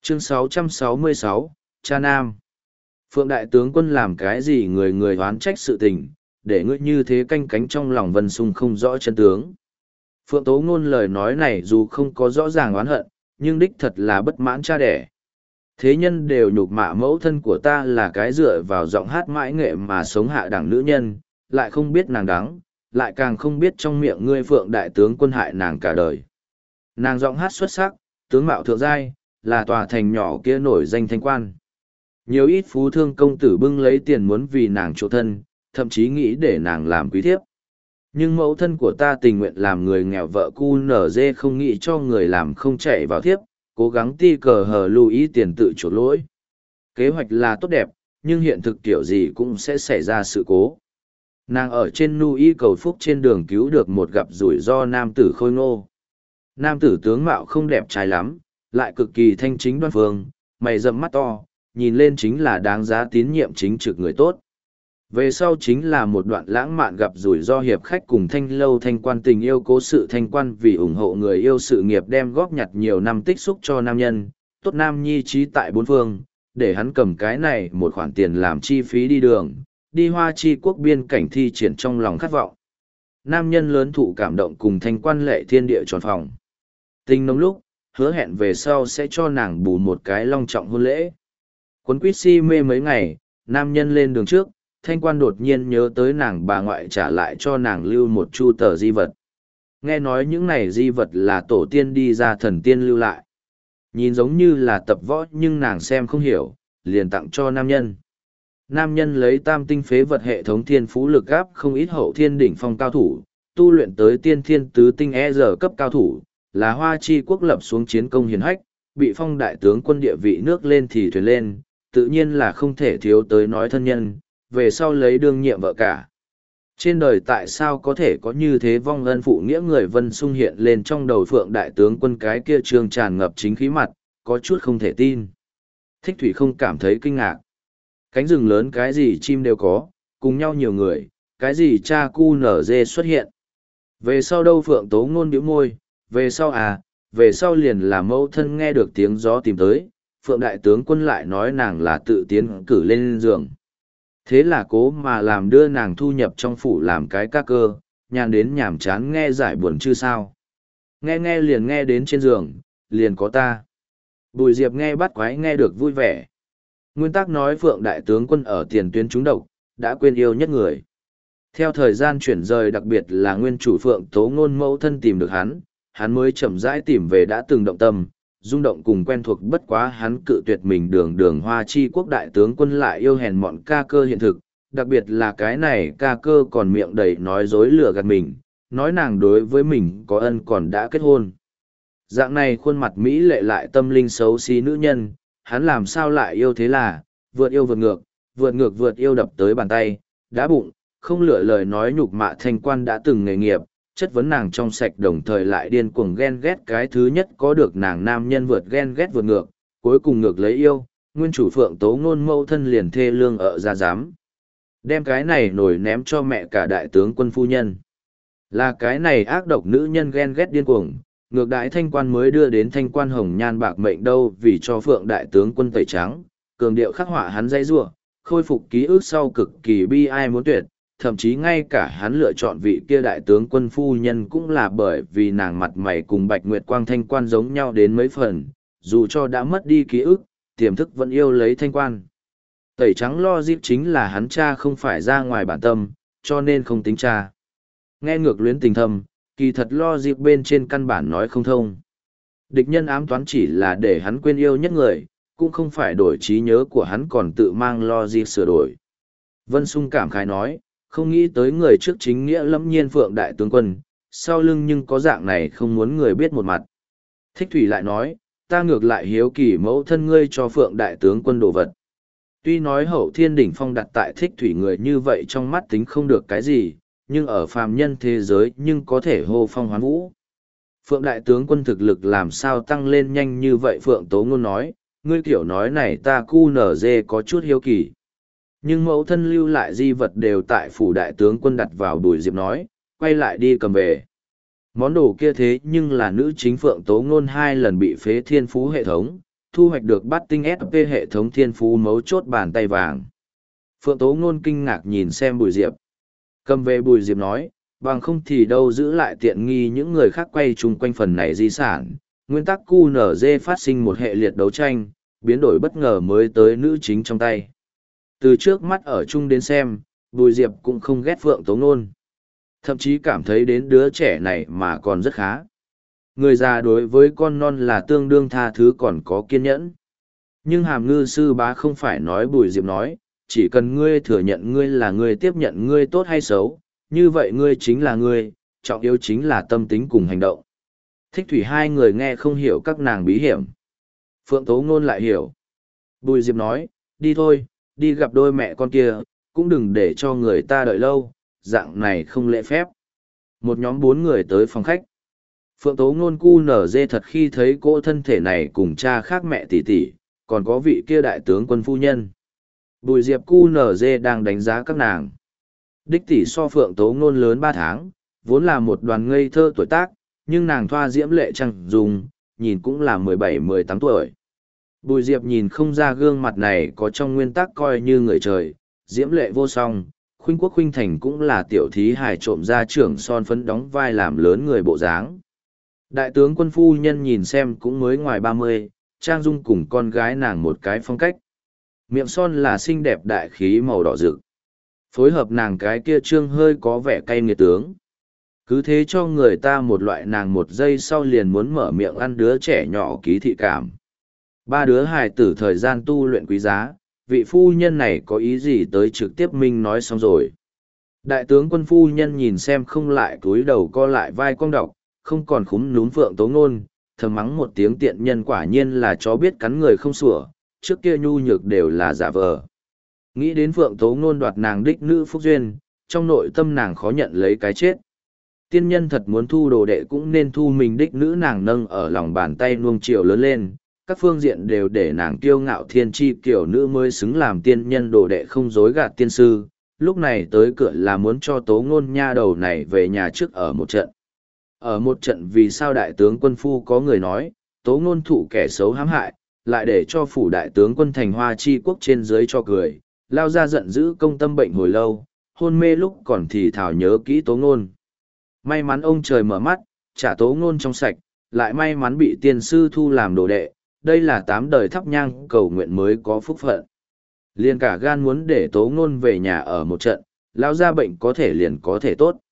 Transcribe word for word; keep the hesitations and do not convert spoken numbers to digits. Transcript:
Chương sáu trăm sáu mươi sáu, Cha Nam. Phượng đại tướng quân làm cái gì người người oán trách sự tình, để ngươi như thế canh cánh trong lòng Vân Sung không rõ chân tướng. Phượng Tố Ngôn lời nói này dù không có rõ ràng oán hận, nhưng đích thật là bất mãn cha đẻ. Thế nhân đều nhục mạ mẫu thân của ta là cái dựa vào giọng hát mãi nghệ mà sống hạ đẳng nữ nhân, lại không biết nàng đắng, lại càng không biết trong miệng ngươi Phượng đại tướng quân hại nàng cả đời. Nàng giọng hát xuất sắc, tướng mạo thượng giai, là tòa thành nhỏ kia nổi danh thanh quan. Nhiều ít phú thương công tử bưng lấy tiền muốn vì nàng chỗ thân, thậm chí nghĩ để nàng làm quý thiếp. Nhưng mẫu thân của ta tình nguyện làm người nghèo vợ cu nở dê không nghĩ cho người làm không chạy vào thiếp, cố gắng ti cờ hờ lưu ý tiền tự chuộc lỗi. Kế hoạch là tốt đẹp, nhưng hiện thực kiểu gì cũng sẽ xảy ra sự cố. Nàng ở trên nu y cầu phúc trên đường cứu được một gặp rủi ro nam tử khôi ngô. Nam tử tướng mạo không đẹp trai lắm, lại cực kỳ thanh chính đoan phương, mày rậm mắt to, nhìn lên chính là đáng giá tín nhiệm chính trực người tốt. Về sau chính là một đoạn lãng mạn gặp rủi ro hiệp khách cùng thanh lâu thanh quan tình yêu cố sự thanh quan vì ủng hộ người yêu sự nghiệp đem góp nhặt nhiều năm tích xúc cho nam nhân, tốt nam nhi trí tại bốn phương, để hắn cầm cái này một khoản tiền làm chi phí đi đường, đi hoa chi quốc biên cảnh thi triển trong lòng khát vọng. Nam nhân lớn thụ cảm động cùng thanh quan lệ thiên địa tròn phòng. Tình nóng lúc, hứa hẹn về sau sẽ cho nàng bù một cái long trọng hôn lễ. Quấn quýt si mê mấy ngày, nam nhân lên đường trước, thanh quan đột nhiên nhớ tới nàng bà ngoại trả lại cho nàng lưu một chu tờ di vật. Nghe nói những này di vật là tổ tiên đi ra thần tiên lưu lại. Nhìn giống như là tập võ nhưng nàng xem không hiểu, liền tặng cho nam nhân. Nam nhân lấy tam tinh phế vật hệ thống thiên phú lực gáp không ít hậu thiên đỉnh phong cao thủ, tu luyện tới tiên thiên tứ tinh e giờ cấp cao thủ, là hoa chi quốc lập xuống chiến công hiển hách, bị phong đại tướng quân địa vị nước lên thì thuyền lên, tự nhiên là không thể thiếu tới nói thân nhân, về sau lấy đương nhiệm vợ cả. Trên đời tại sao có thể có như thế vong ân phụ nghĩa người Vân Sung hiện lên trong đầu Phượng đại tướng quân cái kia trương tràn ngập chính khí mặt, có chút không thể tin. Thích Thủy không cảm thấy kinh ngạc. Cánh rừng lớn cái gì chim đều có, cùng nhau nhiều người, cái gì cha cu nở dê xuất hiện. Về sau đâu Phượng Tố Ngôn bĩu môi, về sau à, về sau liền là mẫu thân nghe được tiếng gió tìm tới, Phượng đại tướng quân lại nói nàng là tự tiến cử lên giường. Thế là cố mà làm đưa nàng thu nhập trong phủ làm cái ca cơ, nhàn đến nhàm chán nghe giải buồn chứ sao. Nghe nghe liền nghe đến trên giường, liền có ta. Bùi Diệp nghe bắt quái nghe được vui vẻ. Nguyên tắc nói Phượng đại tướng quân ở tiền tuyến trúng độc, đã quên yêu nhất người. Theo thời gian chuyển rời đặc biệt là nguyên chủ Phượng Tố Ngôn mẫu thân tìm được hắn, hắn mới chậm rãi tìm về đã từng động tâm, rung động cùng quen thuộc bất quá hắn cự tuyệt mình đường đường hoa chi quốc đại tướng quân lại yêu hèn mọn ca cơ hiện thực, đặc biệt là cái này ca cơ còn miệng đầy nói dối lừa gạt mình, nói nàng đối với mình có ân còn đã kết hôn. Dạng này khuôn mặt Mỹ lệ lại tâm linh xấu xí nữ nhân, hắn làm sao lại yêu thế là, vượt yêu vượt ngược, vượt ngược vượt yêu đập tới bàn tay, đá bụng, không lựa lời nói nhục mạ thanh quan đã từng nghề nghiệp, chất vấn nàng trong sạch đồng thời lại điên cuồng ghen ghét cái thứ nhất có được nàng nam nhân vượt ghen ghét vượt ngược, cuối cùng ngược lấy yêu, nguyên chủ Phượng Tố Ngôn mâu thân liền thê lương ở ra giám. Đem cái này nổi ném cho mẹ cả đại tướng quân phu nhân. Là cái này ác độc nữ nhân ghen ghét điên cuồng, ngược đại thanh quan mới đưa đến thanh quan hồng nhan bạc mệnh đâu vì cho Phượng đại tướng quân tẩy trắng, cường điệu khắc họa hắn dây rua, khôi phục ký ức sau cực kỳ bi ai muốn tuyệt. Thậm chí ngay cả hắn lựa chọn vị kia đại tướng quân phu nhân cũng là bởi vì nàng mặt mày cùng Bạch Nguyệt Quang thanh quan giống nhau đến mấy phần, dù cho đã mất đi ký ức, tiềm thức vẫn yêu lấy thanh quan. Tẩy trắng lo dịp chính là hắn cha không phải ra ngoài bản tâm, cho nên không tính cha. Nghe ngược luyến tình thâm, kỳ thật lo dịp bên trên căn bản nói không thông. Địch nhân ám toán chỉ là để hắn quên yêu nhất người, cũng không phải đổi trí nhớ của hắn còn tự mang lo dịp sửa đổi. Vân Sung cảm khái nói, không nghĩ tới người trước chính nghĩa lẫm nhiên Phượng đại tướng quân, sau lưng nhưng có dạng này không muốn người biết một mặt. Thích Thủy lại nói, ta ngược lại hiếu kỳ mẫu thân ngươi cho Phượng đại tướng quân đồ vật. Tuy nói hậu thiên đỉnh phong đặt tại Thích Thủy người như vậy trong mắt tính không được cái gì, nhưng ở phàm nhân thế giới nhưng có thể hô phong hoán vũ. Phượng đại tướng quân thực lực làm sao tăng lên nhanh như vậy Phượng Tố Ngôn nói, ngươi kiểu nói này ta cu nở dê có chút hiếu kỳ. Nhưng mẫu thân lưu lại di vật đều tại phủ đại tướng quân đặt vào Bùi Diệp nói, quay lại đi cầm về. Món đồ kia thế nhưng là nữ chính Phượng Tố Ngôn hai lần bị phế thiên phú hệ thống, thu hoạch được bát tinh ét pê hệ thống thiên phú mấu chốt bàn tay vàng. Phượng Tố Ngôn kinh ngạc nhìn xem Bùi Diệp. Cầm về Bùi Diệp nói, bằng không thì đâu giữ lại tiện nghi những người khác quay chung quanh phần này di sản. Nguyên tắc quy en giê phát sinh một hệ liệt đấu tranh, biến đổi bất ngờ mới tới nữ chính trong tay. Từ trước mắt ở chung đến xem, Bùi Diệp cũng không ghét Phượng Tố Ngôn. Thậm chí cảm thấy đến đứa trẻ này mà còn rất khá. Người già đối với con non là tương đương tha thứ còn có kiên nhẫn. Nhưng Hàm Ngư sư bá không phải nói Bùi Diệp nói, chỉ cần ngươi thừa nhận ngươi là người tiếp nhận ngươi tốt hay xấu, như vậy ngươi chính là ngươi, trọng yếu chính là tâm tính cùng hành động. Thích thủy hai người nghe không hiểu các nàng bí hiểm. Phượng Tố Ngôn lại hiểu. Bùi Diệp nói, đi thôi, đi gặp đôi mẹ con kia, cũng đừng để cho người ta đợi lâu, dạng này không lễ phép. Một nhóm bốn người tới phòng khách. Phượng Tố Ngôn cu nở dê thật khi thấy cô thân thể này cùng cha khác mẹ tỷ tỷ, còn có vị kia đại tướng quân phu nhân. Bùi Diệp cu nở dê đang đánh giá các nàng. Đích tỷ so Phượng Tố Ngôn lớn ba tháng, vốn là một đoàn ngây thơ tuổi tác, nhưng nàng thoa diễm lệ chẳng dùng, nhìn cũng là mười bảy mười tám tuổi. Bùi Diệp nhìn không ra gương mặt này có trong nguyên tắc coi như người trời, diễm lệ vô song, Khuynh Quốc Khuynh Thành cũng là tiểu thí hài trộm ra trưởng son phấn đóng vai làm lớn người bộ dáng. Đại tướng quân phu nhân nhìn xem cũng mới ngoài ba mươi, trang dung cùng con gái nàng một cái phong cách. Miệng son là xinh đẹp đại khí màu đỏ rực. Phối hợp nàng cái kia trương hơi có vẻ cay nghiệt tướng. Cứ thế cho người ta một loại nàng một giây sau liền muốn mở miệng ăn đứa trẻ nhỏ ký thị cảm. Ba đứa hài tử thời gian tu luyện quý giá, vị phu nhân này có ý gì tới trực tiếp minh nói xong rồi. Đại tướng quân phu nhân nhìn xem không lại cúi đầu co lại vai cong đọc, không còn khúm núm Phượng Tố Ngôn, thầm mắng một tiếng tiện nhân quả nhiên là chó biết cắn người không sủa, trước kia nhu nhược đều là giả vờ. Nghĩ đến Phượng Tố Ngôn đoạt nàng đích nữ phúc duyên, trong nội tâm nàng khó nhận lấy cái chết. Tiên nhân thật muốn thu đồ đệ cũng nên thu mình đích nữ nàng nâng ở lòng bàn tay nuông chiều lớn lên, các phương diện đều để nàng kiêu ngạo thiên chi kiểu nữ mới xứng làm tiên nhân đồ đệ không dối gạt tiên sư, lúc này tới cửa là muốn cho Tố Ngôn nha đầu này về nhà trước ở một trận. Ở một trận vì sao đại tướng quân phu có người nói, Tố Ngôn thụ kẻ xấu hãm hại, lại để cho phủ đại tướng quân thành Hoa Chi quốc trên dưới cho cười, lao ra giận dữ công tâm bệnh hồi lâu, hôn mê lúc còn thì thảo nhớ kỹ Tố Ngôn. May mắn ông trời mở mắt, trả Tố Ngôn trong sạch, lại may mắn bị tiên sư thu làm đồ đệ, đây là tám đời thắp nhang cầu nguyện mới có phúc phận. Liền cả gan muốn để Tố Ngôn về nhà ở một trận, lao ra bệnh có thể liền có thể tốt.